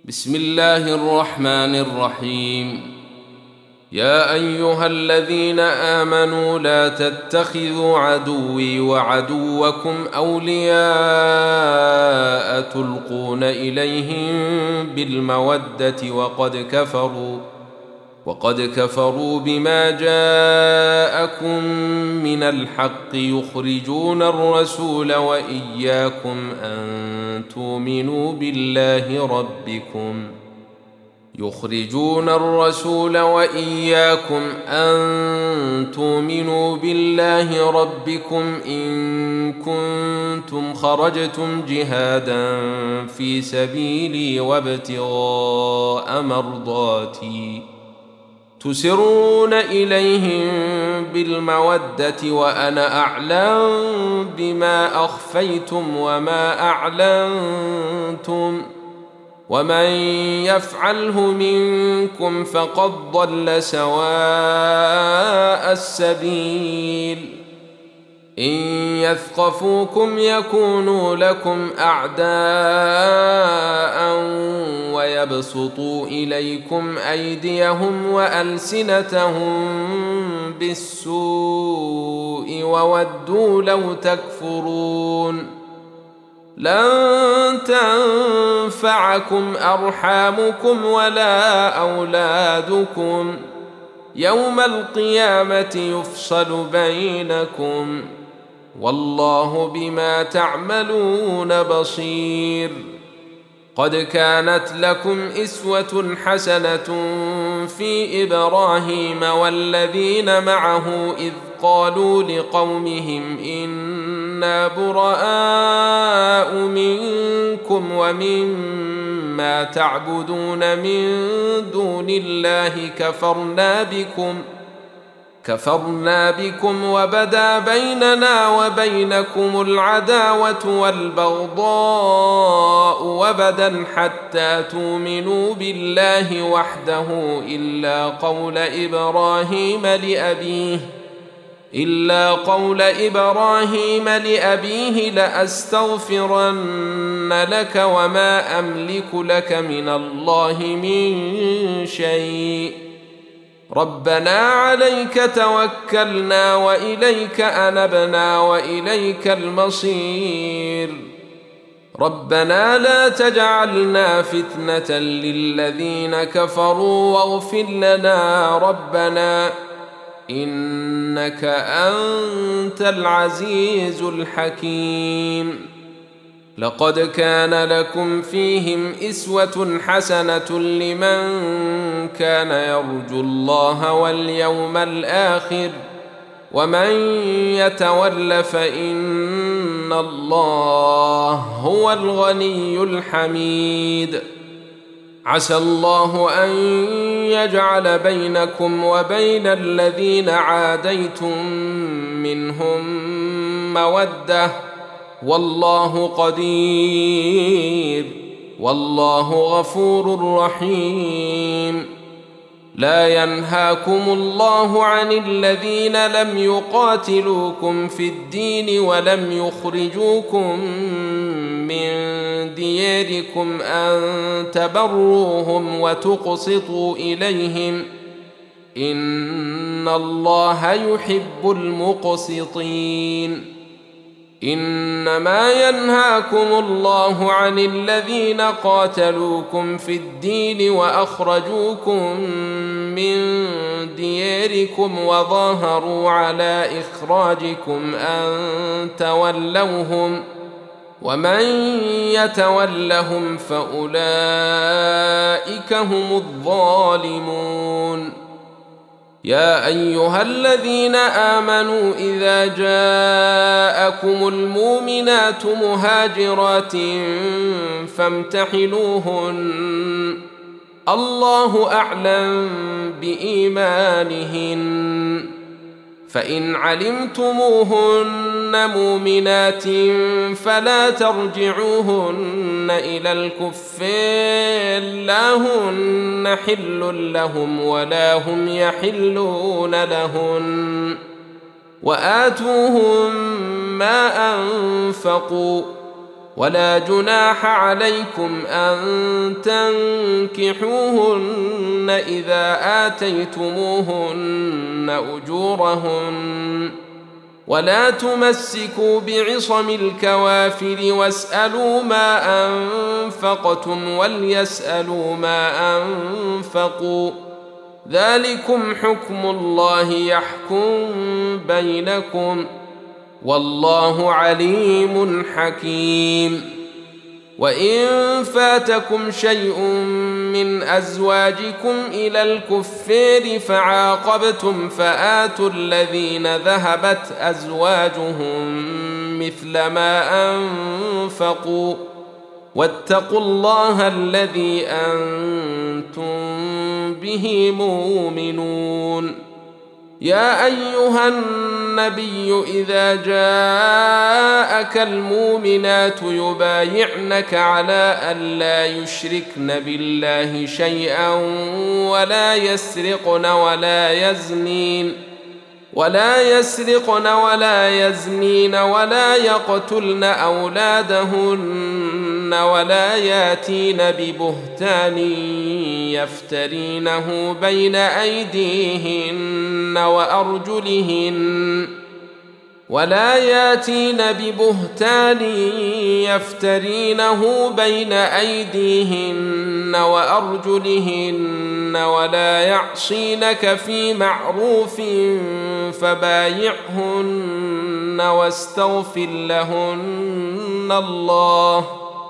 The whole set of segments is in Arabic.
بسم الله الرحمن الرحيم. يا أيها الذين آمنوا لا تتخذوا عدوي وعدوكم أولياء تلقون إليهم بالمودة وقد كفروا بما جاءكم من الحق يخرجون الرسول وإياكم أن تؤمنوا بالله ربكم إن كنتم خرجتم جهادا في سبيلي وابتغاء مرضاتي تسرون إليهم بالمودة وأنا أعلم بما أخفيتم وما أعلنتم ومن يفعله منكم فقد ضل سواء السبيل. إن يثقفوكم يكونوا لكم أعداء ويبسطوا إليكم أيديهم وألسنتهم بالسوء وودوا لو تكفرون. لن تنفعكم أرحامكم ولا أولادكم يوم القيامة يفصل بينكم والله بما تعملون بصير. قد كانت لكم إسوة حسنة في إبراهيم والذين معه إذ قالوا لقومهم إنا براء منكم ومما تعبدون من دون الله كفرنا بكم وبدا بيننا وبينكم العداوة والبغضاء وبدا حتى تؤمنوا بالله وحده إلا قول إبراهيم لأبيه لأستغفرن لك وما أملك لك من الله من شيء ربنا عليك توكلنا وإليك أنبنا وإليك المصير. ربنا لا تجعلنا فتنة للذين كفروا واغفر لنا ربنا إنك أنت العزيز الحكيم. لقد كان لكم فيهم إسوة حسنة لمن كان يرجو الله واليوم الآخر ومن يتول فإن الله هو الغني الحميد. عسى الله أن يجعل بينكم وبين الذين عاديتم منهم مودة والله قدير والله غفور رحيم. لا ينهاكم الله عن الذين لم يقاتلوكم في الدين ولم يخرجوكم من دياركم أن تبروهم وتقسطوا إليهم إن الله يحب المقسطين. إنما ينهاكم الله عن الذين قاتلوكم في الدين وأخرجوكم من دياركم وظاهروا على إخراجكم أن تولوهم ومن يتولهم فأولئك هم الظالمون. يا أيها الذين آمنوا إذا جاءكم المؤمنات مهاجرات فامتحنوهن الله أعلم بإيمانهن فإن علمتموهن مؤمنات فلا ترجعوهن إلى الكفار لا هن حل لهم ولا هم يحلون لهن وآتوهم ما أنفقوا ولا جناح عليكم أن تنكحوهن إذا آتيتموهن أجورهن ولا تمسكوا بعصم الكوافر واسألوا ما أنفقتم وليسألوا ما أنفقوا ذلكم حكم الله يحكم بينكم والله عليم حكيم. وإن فاتكم شيء من أزواجكم إلى الكفار فعاقبتم فآتوا الذين ذهبت أزواجهم مثل ما أنفقوا واتقوا الله الذي أنتم به مؤمنون. يا أيها النبي إذا جاءك المؤمنات يبايعنك على أن لا يشركن بالله شيئا ولا يسرقن ولا يزنين ولا يقتلن أولادهن ولا ياتين ببهتان يفترينه بين أيديهن وأرجلهن ولا يعصينك في معروف فبايعهن واستغفر لهن الله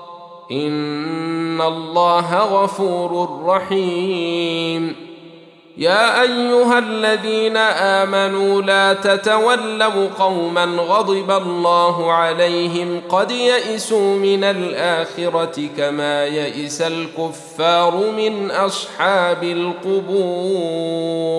إن الله غفور رحيم. يا أيها الذين آمنوا لا تتولوا قوما غضب الله عليهم قد يئسوا من الآخرة كما يئس الكفار من أصحاب القبور.